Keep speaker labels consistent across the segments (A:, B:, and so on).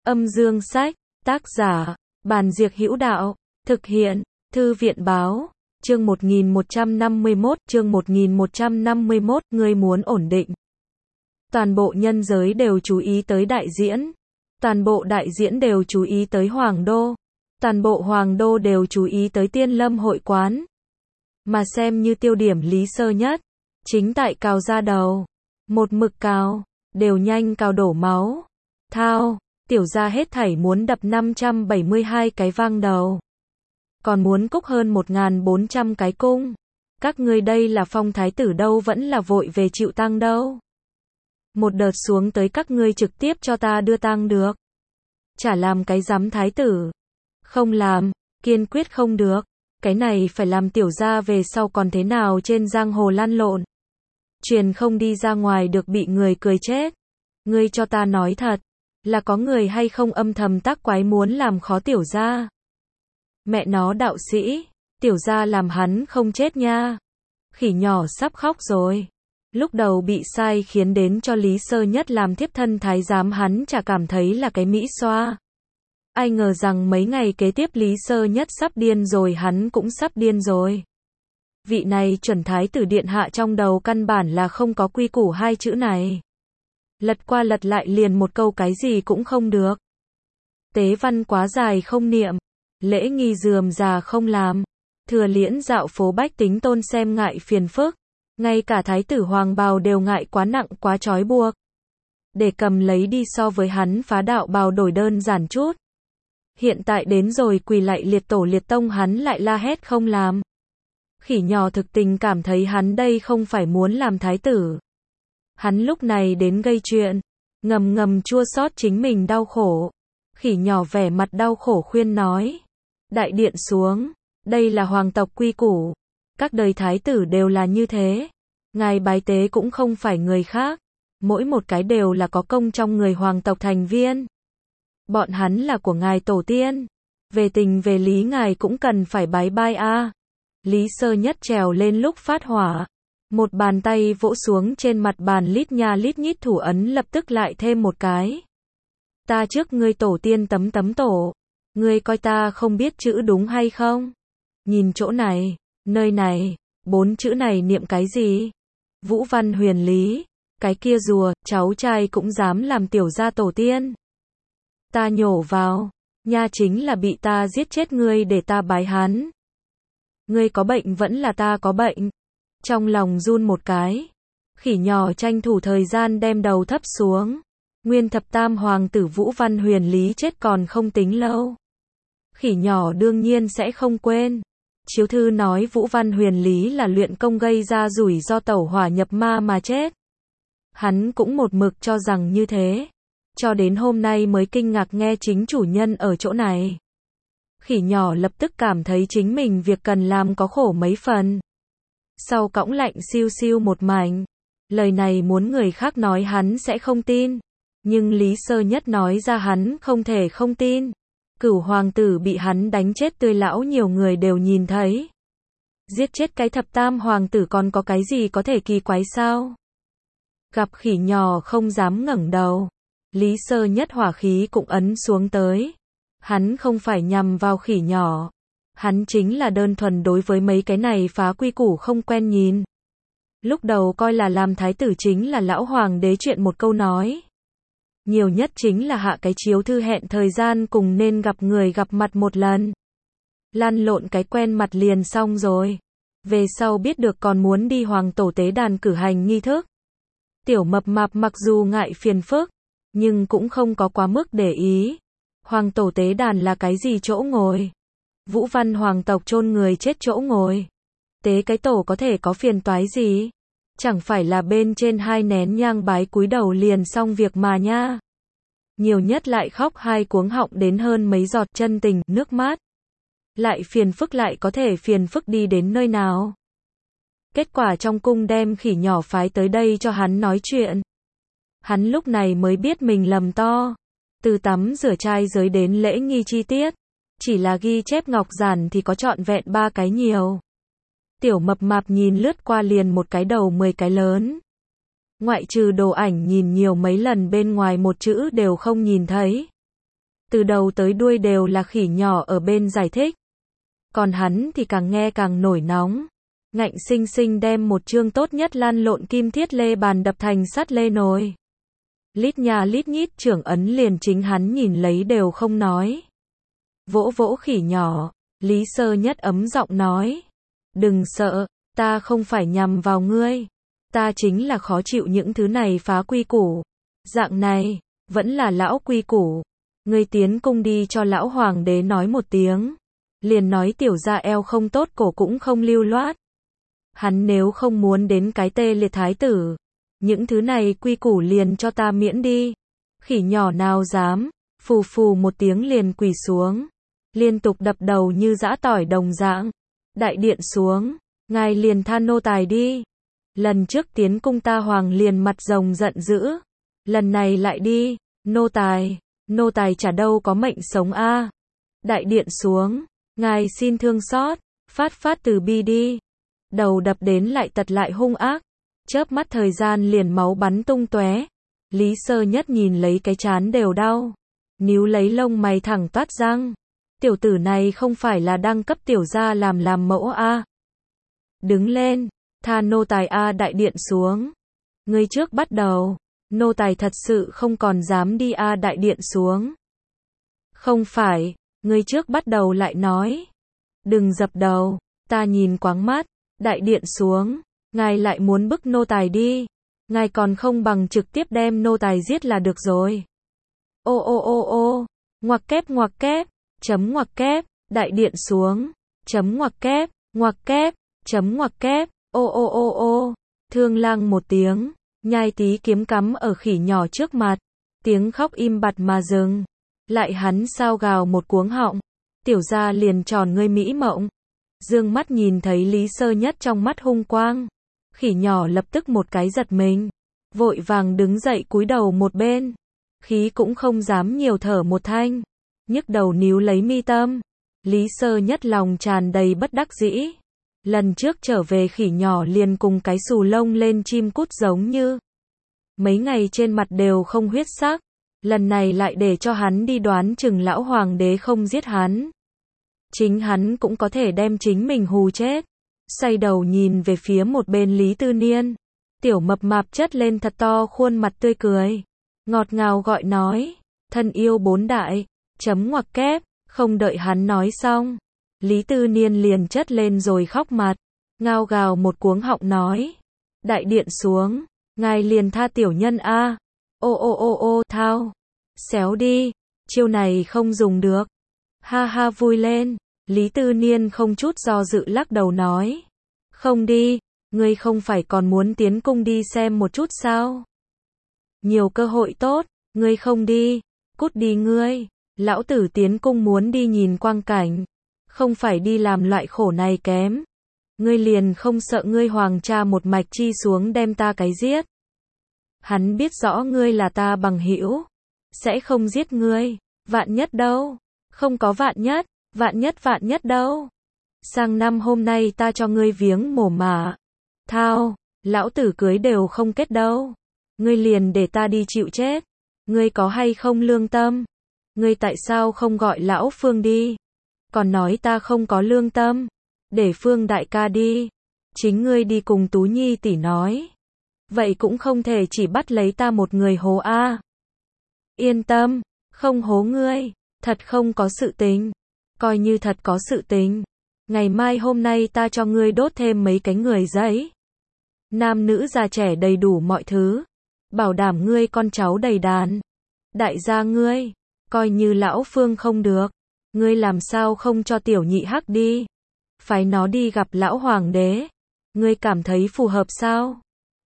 A: Âm dương sách, tác giả, Bàn Diệc Hữu Đạo, thực hiện, Thư viện Báo, chương 1151, ngươi muốn ổn định. Toàn bộ nhân giới đều chú ý tới đại diễn, toàn bộ đại diễn đều chú ý tới Hoàng Đô, toàn bộ Hoàng Đô đều chú ý tới Tiên Lâm hội quán. Mà xem như tiêu điểm Lý Sơ Nhất, chính tại cào ra đầu, một mực cào, đều nhanh cào đổ máu. Thao, tiểu gia hết thảy muốn đập 572 cái vang đầu. Còn muốn cúc hơn 1400 cái cung. Các ngươi đây là phong thái tử đâu vẫn là vội về chịu tang đâu. Một đợt xuống tới các ngươi trực tiếp cho ta đưa tang được. Chả làm cái giám thái tử. Không làm, kiên quyết không được. Cái này phải làm tiểu gia về sau còn thế nào trên giang hồ lăn lộn. Truyền không đi ra ngoài được bị người cười chết. Ngươi cho ta nói thật, là có người hay không âm thầm tác quái muốn làm khó tiểu gia. Mẹ nó đạo sĩ, tiểu gia làm hắn không chết nha. Khỉ nhỏ sắp khóc rồi. Lúc đầu bị sai khiến đến cho Lý Sơ Nhất làm thiếp thân thái giám hắn chả cảm thấy là cái mỹ xoa. Ai ngờ rằng mấy ngày kế tiếp Lý Sơ Nhất sắp điên rồi hắn cũng sắp điên rồi. Vị này chuẩn thái tử điện hạ trong đầu căn bản là không có quy củ hai chữ này. Lật qua lật lại liền một câu cái gì cũng không được. Tế văn quá dài không niệm, lễ nghi rườm rà không làm, thừa liễn dạo phố bách tính tôn xem ngại phiền phức, ngay cả thái tử hoàng bào đều ngại quá nặng quá trói buộc. Để cầm lấy đi so với hắn phá đạo bào đổi đơn giản chút. Hiện tại đến rồi quỳ lại liệt tổ liệt tông hắn lại la hét không làm. Khỉ nhỏ thực tình cảm thấy hắn đây không phải muốn làm thái tử. Hắn lúc này đến gây chuyện, ngầm ngầm chua xót chính mình đau khổ. Khỉ nhỏ vẻ mặt đau khổ khuyên nói. Đại điện xuống, đây là hoàng tộc quy củ. Các đời thái tử đều là như thế. Ngài bái tế cũng không phải người khác. Mỗi một cái đều là có công trong người hoàng tộc thành viên. Bọn hắn là của ngài tổ tiên. Về tình về lý ngài cũng cần phải bái bai a. Lý Sơ Nhất trèo lên lúc phát hỏa. Một bàn tay vỗ xuống trên mặt bàn lít nha lít nhít thủ ấn lập tức lại thêm một cái. Ta trước ngươi tổ tiên tấm tấm tổ. Ngươi coi ta không biết chữ đúng hay không? Nhìn chỗ này, nơi này, 4 chữ này niệm cái gì? Vũ Văn Huyền Lý, cái kia rùa, cháu trai cũng dám làm tiểu gia tổ tiên. Ta nhổ vào, nha chính là bị ta giết chết ngươi để ta bái hắn. Ngươi có bệnh vẫn là ta có bệnh. Trong lòng run một cái. Khỉ nhỏ tranh thủ thời gian đem đầu thấp xuống. Nguyên thập tam hoàng tử Vũ Văn Huyền Lý chết còn không tính lâu. Khỉ nhỏ đương nhiên sẽ không quên. Chiếu thư nói Vũ Văn Huyền Lý là luyện công gây ra rủi ro tẩu hỏa nhập ma mà chết. Hắn cũng một mực cho rằng như thế. Cho đến hôm nay mới kinh ngạc nghe chính chủ nhân ở chỗ này. Khỉ nhỏ lập tức cảm thấy chính mình việc cần làm có khổ mấy phần. Sau cõng lạnh siêu siêu một mảnh. Lời này muốn người khác nói hắn sẽ không tin. Nhưng Lý Sơ Nhất nói ra hắn không thể không tin. Cửu hoàng tử bị hắn đánh chết tươi lão nhiều người đều nhìn thấy. Giết chết cái thập tam hoàng tử còn có cái gì có thể kỳ quái sao? Gặp khỉ nhỏ không dám ngẩng đầu. Lý Sơ Nhất hỏa khí cũng ấn xuống tới. Hắn không phải nhằm vào khỉ nhỏ. Hắn chính là đơn thuần đối với mấy cái này phá quy củ không quen nhìn. Lúc đầu coi là làm thái tử chính là lão hoàng đế chuyện một câu nói. Nhiều nhất chính là hạ cái chiếu thư hẹn thời gian cùng nên gặp người gặp mặt một lần. Lăn lộn cái quen mặt liền xong rồi. Về sau biết được còn muốn đi hoàng tổ tế đàn cử hành nghi thức. Tiểu mập mạp mặc dù ngại phiền phức, nhưng cũng không có quá mức để ý. Hoàng tổ tế đàn là cái gì chỗ ngồi? Vũ Văn hoàng tộc chôn người chết chỗ ngồi. Tế cái tổ có thể có phiền toái gì? Chẳng phải là bên trên 2 nén nhang bái cúi đầu liền xong việc mà nha. Nhiều nhất lại khóc 2 cuống họng đến hơn mấy giọt chân tình, nước mắt. Lại phiền phức lại có thể phiền phức đi đến nơi nào? Kết quả trong cung đem khỉ nhỏ phái tới đây cho hắn nói chuyện. Hắn lúc này mới biết mình lầm to. Từ tắm rửa trai giới đến lễ nghi chi tiết. Chỉ là ghi chép ngọc giản thì có trọn vẹn 3 cái nhiều. Tiểu mập mạp nhìn lướt qua liền một cái đầu 10 cái lớn. Ngoại trừ đồ ảnh nhìn nhiều mấy lần bên ngoài một chữ đều không nhìn thấy. Từ đầu tới đuôi đều là khỉ nhỏ ở bên giải thích. Còn hắn thì càng nghe càng nổi nóng. Ngạnh sinh sinh đem một chương tốt nhất lăn lộn kim thiết lê bàn đập thành sắt lê nồi. Lít nha lít nhít trưởng ấn liền chính hắn nhìn lấy đều không nói. Vỗ vỗ khỉ nhỏ, Lý Sơ Nhất ấm giọng nói. Đừng sợ, ta không phải nhằm vào ngươi. Ta chính là khó chịu những thứ này phá quy củ. Dạng này, vẫn là lão quy củ. Ngươi tiến cung đi cho lão hoàng đế nói một tiếng. Liền nói tiểu gia eo không tốt cổ cũng không lưu loát. Hắn nếu không muốn đến cái tê liệt thái tử. Những thứ này quy củ liền cho ta miễn đi. Khỉ nhỏ nào dám, phù phù một tiếng liền quỳ xuống. Liên tục đập đầu như giã tỏi đồng dạng. Đại điện xuống, ngài liền tha nô tài đi. Lần trước tiến cung ta hoàng liền mặt rồng giận dữ. Lần này lại đi, nô tài chả đâu có mệnh sống a. Đại điện xuống, ngài xin thương xót, phát từ bi đi. Đầu đập đến lại tật lại hung ác. Chớp mắt thời gian liền máu bắn tung tóe. Lý Sơ Nhất nhìn lấy cái trán đều đau. Níu lấy lông mày thẳng toát răng. Tiểu tử này không phải là đang cấp tiểu gia làm mẫu a. Đứng lên, tha nô tài a. Đại điện xuống. Ngươi trước bắt đầu. Nô tài thật sự không còn dám đi a. Đại điện xuống. Không phải, ngươi trước bắt đầu lại nói. Đừng dập đầu, ta nhìn quáng mắt. Đại điện xuống. Ngài lại muốn bức nô tài đi. Ngài còn không bằng trực tiếp đem nô tài giết là được rồi. Ô. Ngoặc kép. Chấm ngoặc kép. Đại điện xuống. Chấm ngoặc kép. Chấm ngoặc kép. Ô. Thương lang một tiếng. Nhai tí kiếm cắm ở khỉ nhỏ trước mặt. Tiếng khóc im bặt mà dừng. Lại hắn sao gào một cuống họng. Tiểu gia liền tròn ngươi mỹ mộng. Dương mắt nhìn thấy Lý Sơ Nhất trong mắt hung quang. Khỉ nhỏ lập tức một cái giật mình. Vội vàng đứng dậy cúi đầu một bên. Khí cũng không dám nhiều thở một thanh. Nhức đầu níu lấy mi tâm. Lý Sơ Nhất lòng tràn đầy bất đắc dĩ. Lần trước trở về khỉ nhỏ liền cùng cái xù lông lên chim cút giống như. Mấy ngày trên mặt đều không huyết sắc. Lần này lại để cho hắn đi đoán chừng lão hoàng đế không giết hắn. Chính hắn cũng có thể đem chính mình hù chết. Xoay đầu nhìn về phía một bên Lý Tư Niên. Tiểu mập mạp chất lên thật to khuôn mặt tươi cười. Ngọt ngào gọi nói. Thân yêu bốn đại. Chấm ngoặc kép. Không đợi hắn nói xong. Lý Tư Niên liền chất lên rồi khóc mặt. Ngao gào một cuống họng nói. Đại điện xuống. Ngài liền tha tiểu nhân a. Ô thao. Xéo đi. Chiêu này không dùng được. Ha vui lên. Lý Tư Niên không chút do dự lắc đầu nói. Không đi, ngươi không phải còn muốn tiến cung đi xem một chút sao? Nhiều cơ hội tốt, ngươi không đi, cút đi ngươi. Lão tử tiến cung muốn đi nhìn quang cảnh, không phải đi làm loại khổ này kém. Ngươi liền không sợ ngươi hoàng cha một mạch chi xuống đem ta cái giết. Hắn biết rõ ngươi là ta bằng hữu, sẽ không giết ngươi, vạn nhất đâu, không có vạn nhất đâu. Sang năm hôm nay ta cho ngươi viếng mồ mả. Thao, lão tử cưới đều không kết đâu. Ngươi liền để ta đi chịu chết. Ngươi có hay không lương tâm? Ngươi tại sao không gọi lão Phương đi? Còn nói ta không có lương tâm. Để Phương đại ca đi. Chính ngươi đi cùng Tú Nhi tỷ nói. Vậy cũng không thể chỉ bắt lấy ta một người hố a. Yên tâm, không hố ngươi, thật không có sự tình. Coi như thật có sự tình. Ngày mai hôm nay ta cho ngươi đốt thêm mấy cái người giấy. Nam nữ già trẻ đầy đủ mọi thứ. Bảo đảm ngươi con cháu đầy đàn. Đại gia ngươi, coi như lão Phương không được. Ngươi làm sao không cho tiểu nhị hắc đi. Phái nó đi gặp lão hoàng đế. Ngươi cảm thấy phù hợp sao?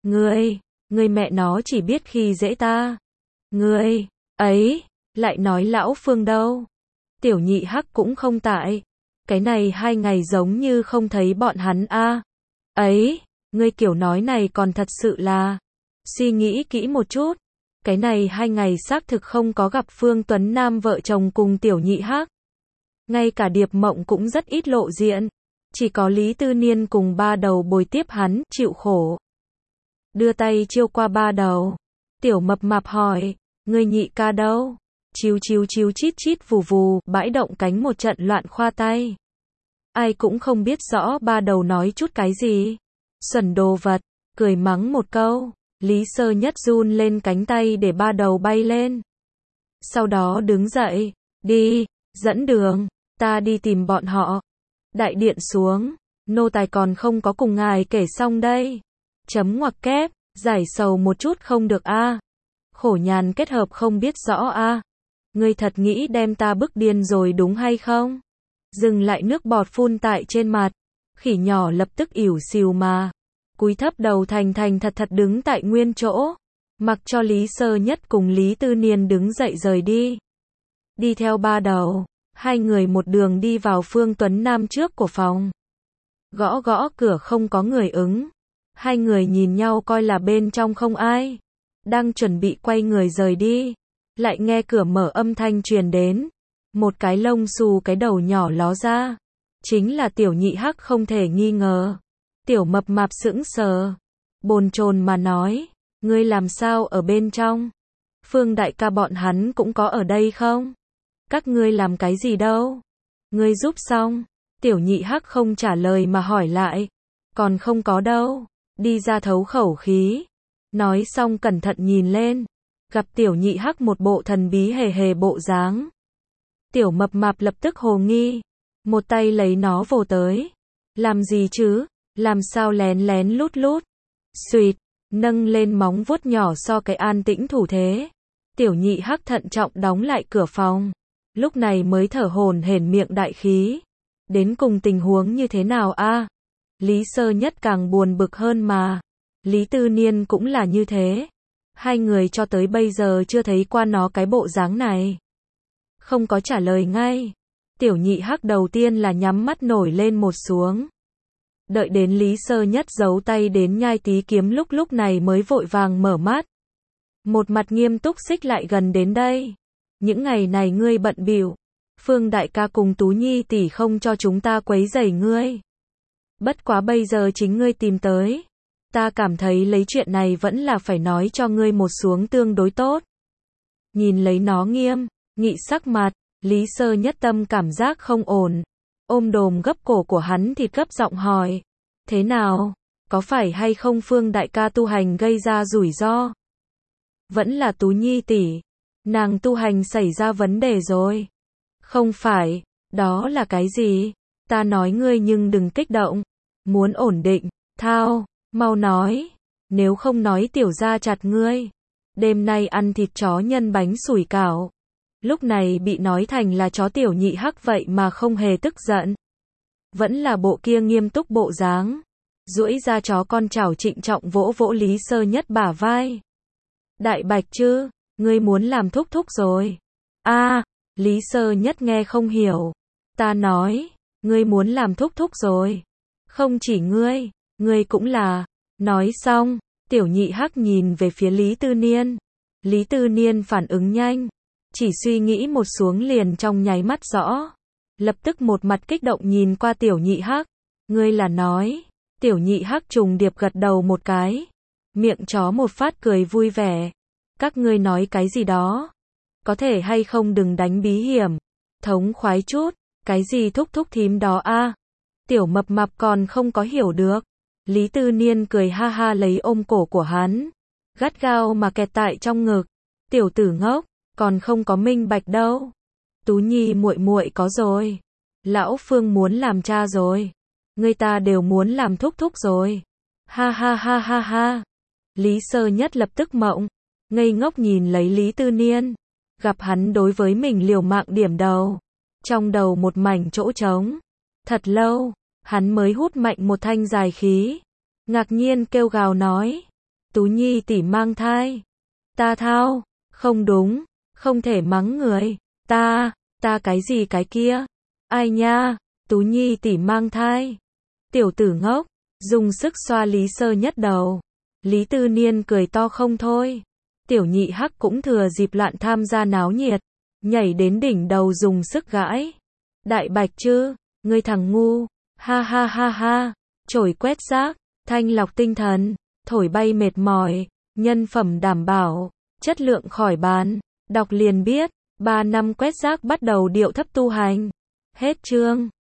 A: Ngươi mẹ nó chỉ biết khi dễ ta. Ngươi, ấy, lại nói lão Phương đâu. Tiểu nhị hắc cũng không tại. Cái này 2 ngày giống như không thấy bọn hắn a. Ấy, ngươi kiểu nói này còn thật sự là. Suy nghĩ kỹ một chút. Cái này 2 ngày xác thực không có gặp Phương Tuấn Nam vợ chồng cùng tiểu nhị hắc. Ngay cả Điệp Mộng cũng rất ít lộ diện. Chỉ có Lý Tư Niên cùng ba đầu bồi tiếp hắn, chịu khổ. Đưa tay chiêu qua ba đầu. Tiểu mập mạp hỏi, ngươi nhị ca đâu? Chiu chiu chiu chít chít vù vù, bãi động cánh một trận loạn khoa tay. Ai cũng không biết rõ ba đầu nói chút cái gì. Xuẩn đồ vật, cười mắng một câu. Lý Sơ Nhất run lên cánh tay để ba đầu bay lên. Sau đó đứng dậy, đi, dẫn đường, ta đi tìm bọn họ. Đại điện xuống, nô tài còn không có cùng ngài kể xong đây. Chấm ngoặc kép, giải sầu một chút không được a. Khổ nhàn kết hợp không biết rõ a. Ngươi thật nghĩ đem ta bức điên rồi đúng hay không? Dừng lại nước bọt phun tại trên mặt. Khỉ nhỏ lập tức ỉu xìu mà. Cúi thấp đầu thành thành thật thật đứng tại nguyên chỗ. Mặc cho Lý Sơ Nhất cùng Lý Tư Niên đứng dậy rời đi. Đi theo ba đầu. Hai người một đường đi vào Phương Tuấn Nam trước của phòng. Gõ gõ cửa không có người ứng. Hai người nhìn nhau coi là bên trong không ai. Đang chuẩn bị quay người rời đi. Lại nghe cửa mở âm thanh truyền đến. Một cái lông xù cái đầu nhỏ ló ra. Chính là Tiểu Nhị Hắc không thể nghi ngờ. Tiểu Mập Mạp sững sờ. Bồn chồn mà nói. Ngươi làm sao ở bên trong? Phương đại ca bọn hắn cũng có ở đây không? Các ngươi làm cái gì đâu? Ngươi giúp xong. Tiểu Nhị Hắc không trả lời mà hỏi lại. Còn không có đâu. Đi ra thấu khẩu khí. Nói xong cẩn thận nhìn lên. Gặp Tiểu Nhị Hắc một bộ thần bí hề hề bộ dáng. Tiểu Mập Mạp lập tức hồ nghi. Một tay lấy nó vồ tới. Làm gì chứ? Làm sao lén lén lút lút? Xuyệt, nâng lên móng vuốt nhỏ so cái an tĩnh thủ thế. Tiểu Nhị Hắc thận trọng đóng lại cửa phòng. Lúc này mới thở hổn hển miệng đại khí. Đến cùng tình huống như thế nào a? Lý Sơ Nhất càng buồn bực hơn mà. Lý Tư Niên cũng là như thế. Hai người cho tới bây giờ chưa thấy qua nó cái bộ dáng này. Không có trả lời ngay. Tiểu Nhị Hắc đầu tiên là nhắm mắt nổi lên một xuống. Đợi đến Lý Sơ Nhất giấu tay đến nhai tí kiếm lúc này mới vội vàng mở mắt. Một mặt nghiêm túc xích lại gần đến đây. Những ngày này ngươi bận bịu. Phương đại ca cùng Tú Nhi tỷ không cho chúng ta quấy rầy ngươi. Bất quá bây giờ chính ngươi tìm tới. Ta cảm thấy lấy chuyện này vẫn là phải nói cho ngươi một xuống tương đối tốt. Nhìn lấy nó nghiêm, nghị sắc mặt, Lý Sơ Nhất tâm cảm giác không ổn. Ôm đồm gấp cổ của hắn thì gấp giọng hỏi. Thế nào? Có phải hay không Phương đại ca tu hành gây ra rủi ro? Vẫn là Tú Nhi tỷ. Nàng tu hành xảy ra vấn đề rồi. Không phải, đó là cái gì? Ta nói ngươi nhưng đừng kích động. Muốn ổn định, thao, mau nói. Nếu không nói tiểu gia chặt ngươi. Đêm nay ăn thịt chó nhân bánh sủi cảo. Lúc này bị nói thành là chó Tiểu Nhị Hắc vậy mà không hề tức giận. Vẫn là bộ kia nghiêm túc bộ dáng. Duỗi ra chó con chảo trịnh trọng vỗ vỗ Lý Sơ Nhất bả vai. Đại bạch chứ, ngươi muốn làm thúc thúc rồi. A, Lý Sơ Nhất nghe không hiểu. Ta nói, ngươi muốn làm thúc thúc rồi. Không chỉ ngươi cũng là. Nói xong, Tiểu Nhị Hắc nhìn về phía Lý Tư Niên. Lý Tư Niên phản ứng nhanh. Chỉ suy nghĩ một xuống liền trong nháy mắt rõ. Lập tức một mặt kích động nhìn qua Tiểu Nhị Hắc. Ngươi là nói. Tiểu Nhị Hắc trùng điệp gật đầu một cái. Miệng chó một phát cười vui vẻ. Các ngươi nói cái gì đó? Có thể hay không đừng đánh bí hiểm. Thống khoái chút. Cái gì thúc thúc thím đó a? Tiểu Mập Mạp còn không có hiểu được. Lý Tư Niên cười ha ha lấy ôm cổ của hắn. Gắt gao mà kẹt tại trong ngực. Tiểu tử ngốc. Còn không có minh bạch đâu. Tú Nhi muội muội có rồi. Lão Phương muốn làm cha rồi. Người ta đều muốn làm thúc thúc rồi. Ha ha ha ha ha. Lý Sơ Nhất lập tức mộng. Ngây ngốc nhìn lấy Lý Tư Niên. Gặp hắn đối với mình liều mạng điểm đầu. Trong đầu một mảnh chỗ trống. Thật lâu, hắn mới hút mạnh một thanh dài khí. Ngạc nhiên kêu gào nói. Tú Nhi tỷ mang thai. Ta thao. Không đúng. Không thể mắng người. Ta cái gì cái kia? Ai nha? Tú Nhi tỷ mang thai. Tiểu tử ngốc. Dùng sức xoa Lý Sơ Nhất đầu. Lý Tư Niên cười to không thôi. Tiểu Nhị Hắc cũng thừa dịp loạn tham gia náo nhiệt. Nhảy đến đỉnh đầu dùng sức gãi. Đại bạch chứ? Ngươi thằng ngu. Ha ha ha ha. Chổi quét rác. Thanh lọc tinh thần. Thổi bay mệt mỏi. Nhân phẩm đảm bảo. Chất lượng khỏi bàn. Đọc liền biết. 3 năm quét rác bắt đầu điệu thấp tu hành. Hết chương.